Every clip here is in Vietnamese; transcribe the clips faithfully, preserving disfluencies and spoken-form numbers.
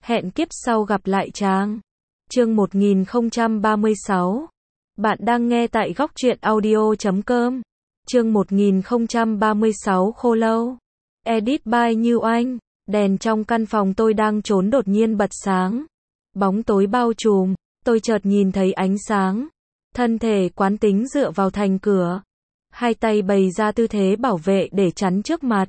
Hẹn kiếp sau gặp lại chàng. Chương một nghìn không trăm ba mươi sáu. Bạn đang nghe tại góc truyện audio chấm com. Chương một nghìn không trăm ba mươi sáu Khô Lâu. Edit by Như Oanh. Đèn trong căn phòng tôi đang trốn đột nhiên bật sáng. Bóng tối bao trùm, tôi chợt nhìn thấy ánh sáng. Thân thể quán tính dựa vào thành cửa. Hai tay bày ra tư thế bảo vệ để chắn trước mặt.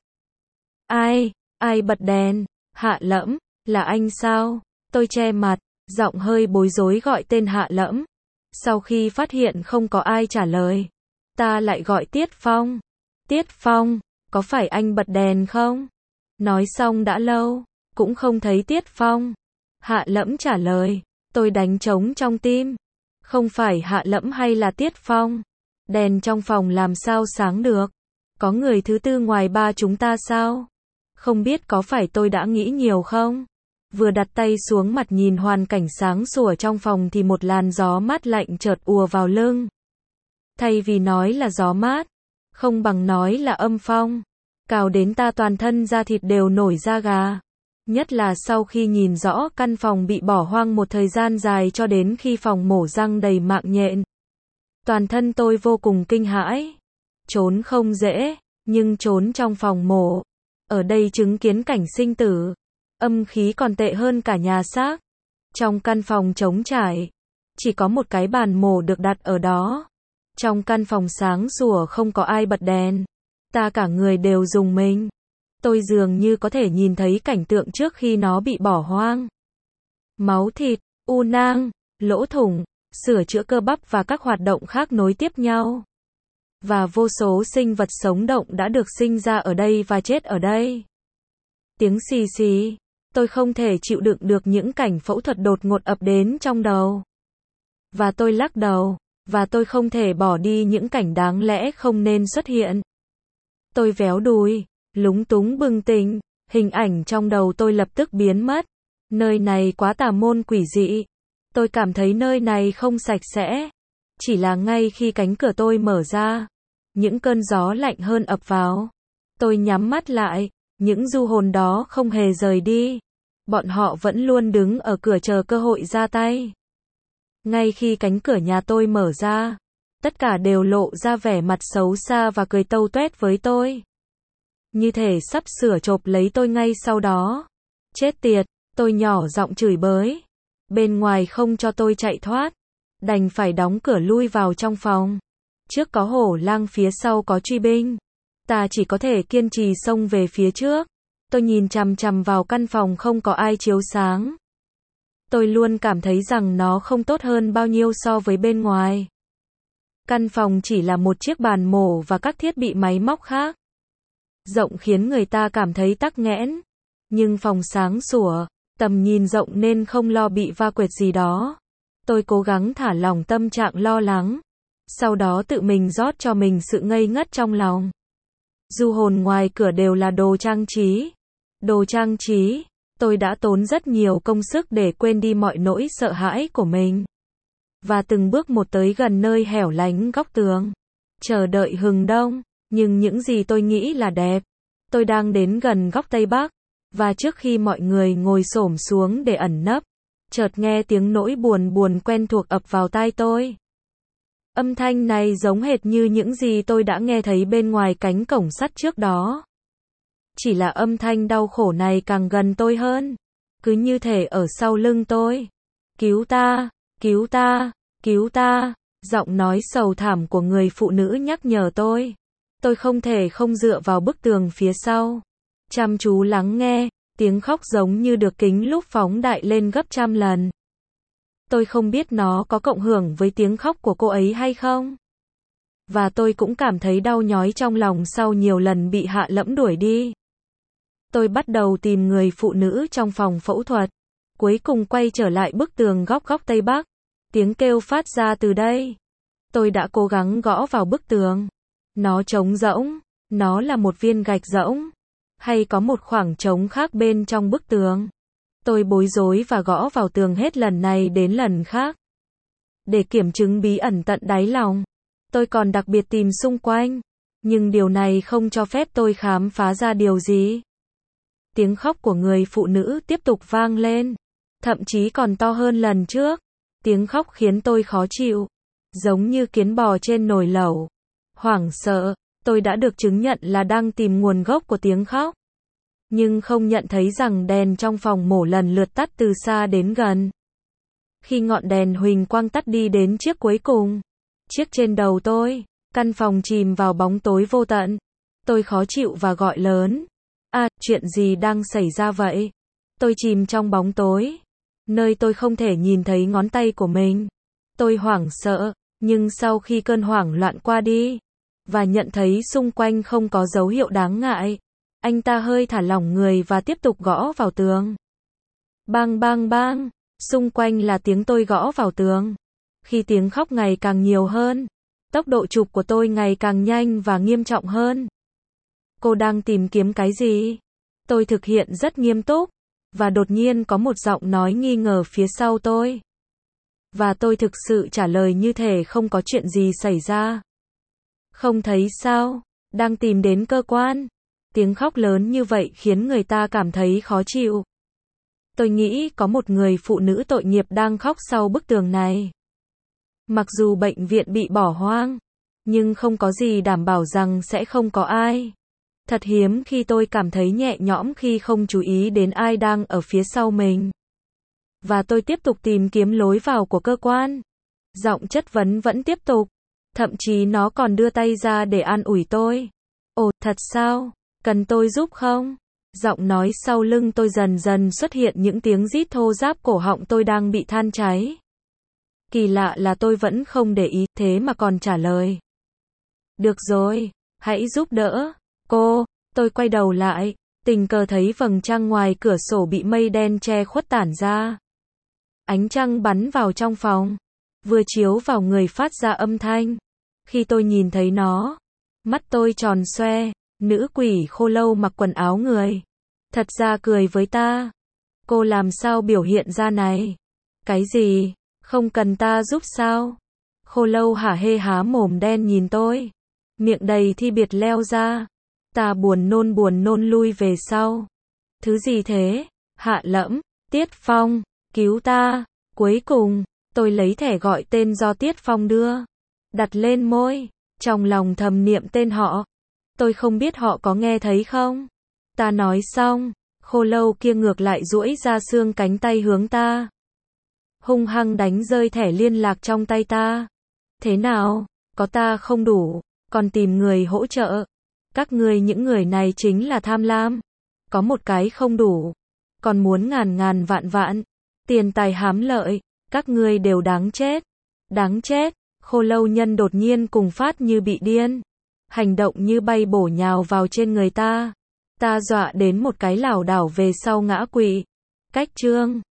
Ai, ai bật đèn? Hạ Lẫm, là anh sao? Tôi che mặt, giọng hơi bối rối gọi tên Hạ Lẫm. Sau khi phát hiện không có ai trả lời, ta lại gọi Tiết Phong. Tiết Phong, có phải anh bật đèn không? Nói xong đã lâu, cũng không thấy Tiết Phong. Hạ Lẫm trả lời, tôi đánh trống trong tim. Không phải Hạ Lẫm hay là Tiết Phong? Đèn trong phòng làm sao sáng được? Có người thứ tư ngoài ba chúng ta sao? Không biết có phải tôi đã nghĩ nhiều không? Vừa đặt tay xuống mặt nhìn hoàn cảnh sáng sủa trong phòng thì một làn gió mát lạnh chợt ùa vào lưng. Thay vì nói là gió mát, không bằng nói là âm phong. Cào đến ta toàn thân da thịt đều nổi da gà. Nhất là sau khi nhìn rõ căn phòng bị bỏ hoang một thời gian dài cho đến khi phòng mổ răng đầy mạng nhện. Toàn thân tôi vô cùng kinh hãi. Trốn không dễ, nhưng trốn trong phòng mổ. Ở đây chứng kiến cảnh sinh tử. Âm khí còn tệ hơn cả nhà xác. Trong căn phòng trống trải, chỉ có một cái bàn mổ được đặt ở đó. Trong căn phòng sáng sủa không có ai bật đèn. Ta cả người đều rùng mình. Tôi dường như có thể nhìn thấy cảnh tượng trước khi nó bị bỏ hoang. Máu thịt, u nang, lỗ thủng, sửa chữa cơ bắp và các hoạt động khác nối tiếp nhau. Và vô số sinh vật sống động đã được sinh ra ở đây và chết ở đây. Tiếng xì xì, tôi không thể chịu đựng được những cảnh phẫu thuật đột ngột ập đến trong đầu. Và tôi lắc đầu, và tôi không thể bỏ đi những cảnh đáng lẽ không nên xuất hiện. Tôi véo đùi, lúng túng bừng tỉnh, hình ảnh trong đầu tôi lập tức biến mất. Nơi này quá tà môn quỷ dị. Tôi cảm thấy nơi này không sạch sẽ. Chỉ là ngay khi cánh cửa tôi mở ra, những cơn gió lạnh hơn ập vào. Tôi nhắm mắt lại, những du hồn đó không hề rời đi. Bọn họ vẫn luôn đứng ở cửa chờ cơ hội ra tay. Ngay khi cánh cửa nhà tôi mở ra, tất cả đều lộ ra vẻ mặt xấu xa và cười tâu tuét với tôi. Như thể sắp sửa chộp lấy tôi ngay sau đó. Chết tiệt, tôi nhỏ giọng chửi bới. Bên ngoài không cho tôi chạy thoát, đành phải đóng cửa lui vào trong phòng. Trước có hổ lang, phía sau có truy binh. Ta chỉ có thể kiên trì xông về phía trước. Tôi nhìn chằm chằm vào căn phòng không có ai chiếu sáng. Tôi luôn cảm thấy rằng nó không tốt hơn bao nhiêu so với bên ngoài. Căn phòng chỉ là một chiếc bàn mổ và các thiết bị máy móc khác. Rộng khiến người ta cảm thấy tắc nghẽn. Nhưng phòng sáng sủa, tầm nhìn rộng nên không lo bị va quệt gì đó. Tôi cố gắng thả lỏng tâm trạng lo lắng. Sau đó tự mình rót cho mình sự ngây ngất trong lòng. Du hồn ngoài cửa đều là đồ trang trí. Đồ trang trí. Tôi đã tốn rất nhiều công sức để quên đi mọi nỗi sợ hãi của mình. Và từng bước một tới gần nơi hẻo lánh góc tường. Chờ đợi hừng đông. Nhưng những gì tôi nghĩ là đẹp. Tôi đang đến gần góc Tây Bắc. Và trước khi mọi người ngồi xổm xuống để ẩn nấp, chợt nghe tiếng nỗi buồn buồn quen thuộc ập vào tai tôi. Âm thanh này giống hệt như những gì tôi đã nghe thấy bên ngoài cánh cổng sắt trước đó. Chỉ là âm thanh đau khổ này càng gần tôi hơn. Cứ như thể ở sau lưng tôi. Cứu ta, cứu ta, cứu ta. Giọng nói sầu thảm của người phụ nữ nhắc nhở tôi. Tôi không thể không dựa vào bức tường phía sau. Chăm chú lắng nghe, tiếng khóc giống như được kính lúp phóng đại lên gấp trăm lần. Tôi không biết nó có cộng hưởng với tiếng khóc của cô ấy hay không. Và tôi cũng cảm thấy đau nhói trong lòng sau nhiều lần bị Hạ Lẫm đuổi đi. Tôi bắt đầu tìm người phụ nữ trong phòng phẫu thuật. Cuối cùng quay trở lại bức tường góc góc Tây Bắc. Tiếng kêu phát ra từ đây. Tôi đã cố gắng gõ vào bức tường. Nó trống rỗng. Nó là một viên gạch rỗng. Hay có một khoảng trống khác bên trong bức tường. Tôi bối rối và gõ vào tường hết lần này đến lần khác. Để kiểm chứng bí ẩn tận đáy lòng. Tôi còn đặc biệt tìm xung quanh. Nhưng điều này không cho phép tôi khám phá ra điều gì. Tiếng khóc của người phụ nữ tiếp tục vang lên. thậm chí còn to hơn lần trước. Tiếng khóc khiến tôi khó chịu, giống như kiến bò trên nồi lẩu. Hoảng sợ, tôi đã được chứng nhận là đang tìm nguồn gốc của tiếng khóc. Nhưng không nhận thấy rằng đèn trong phòng mổ lần lượt tắt từ xa đến gần. Khi ngọn đèn huỳnh quang tắt đi đến chiếc cuối cùng, chiếc trên đầu tôi, căn phòng chìm vào bóng tối vô tận. Tôi khó chịu và gọi lớn. À, chuyện gì đang xảy ra vậy? Tôi chìm trong bóng tối, nơi tôi không thể nhìn thấy ngón tay của mình. Tôi hoảng sợ, nhưng sau khi cơn hoảng loạn qua đi, và nhận thấy xung quanh không có dấu hiệu đáng ngại, anh ta hơi thả lỏng người và tiếp tục gõ vào tường. Bang bang bang, xung quanh là tiếng tôi gõ vào tường. Khi tiếng khóc ngày càng nhiều hơn, tốc độ chụp của tôi ngày càng nhanh và nghiêm trọng hơn. Cô đang tìm kiếm cái gì? Tôi thực hiện rất nghiêm túc, và đột nhiên có một giọng nói nghi ngờ phía sau tôi. Và tôi thực sự trả lời như thể không có chuyện gì xảy ra. Không thấy sao? Đang tìm đến cơ quan. Tiếng khóc lớn như vậy khiến người ta cảm thấy khó chịu. Tôi nghĩ có một người phụ nữ tội nghiệp đang khóc sau bức tường này. Mặc dù bệnh viện bị bỏ hoang, nhưng không có gì đảm bảo rằng sẽ không có ai. Thật hiếm khi tôi cảm thấy nhẹ nhõm khi không chú ý đến ai đang ở phía sau mình. Và tôi tiếp tục tìm kiếm lối vào của cơ quan. Giọng chất vấn vẫn tiếp tục. Thậm chí nó còn đưa tay ra để an ủi tôi. Ồ, thật sao? Cần tôi giúp không? Giọng nói sau lưng tôi dần dần xuất hiện những tiếng rít thô ráp, cổ họng tôi đang bị than cháy. Kỳ lạ là tôi vẫn không để ý, thế mà còn trả lời. Được rồi, hãy giúp đỡ. Cô, tôi quay đầu lại, tình cờ thấy vầng trăng ngoài cửa sổ bị mây đen che khuất tản ra. Ánh trăng bắn vào trong phòng, vừa chiếu vào người phát ra âm thanh. Khi tôi nhìn thấy nó, mắt tôi tròn xoe, nữ quỷ khô lâu mặc quần áo người. Thật ra cười với ta. Cô làm sao biểu hiện ra này? Cái gì? Không cần ta giúp sao? Khô lâu hả hê há mồm đen nhìn tôi. Miệng đầy thi biệt leo ra. Ta buồn nôn buồn nôn lui về sau. Thứ gì thế? Hạ Lẫm, Tiết Phong, cứu ta. Cuối cùng, tôi lấy thẻ gọi tên do Tiết Phong đưa. Đặt lên môi, trong lòng thầm niệm tên họ. Tôi không biết họ có nghe thấy không? Ta nói xong, khô lâu kia ngược lại duỗi ra xương cánh tay hướng ta. Hung hăng đánh rơi thẻ liên lạc trong tay ta. Thế nào? Có ta không đủ, còn tìm người hỗ trợ. Các ngươi những người này chính là tham lam. Có một cái không đủ, còn muốn ngàn ngàn vạn vạn. Tiền tài hám lợi, các ngươi đều đáng chết. Đáng chết. Khô lâu nhân đột nhiên cùng phát như bị điên. Hành động như bay bổ nhào vào trên người ta. Ta dọa đến một cái lảo đảo về sau ngã quỵ. Cách chương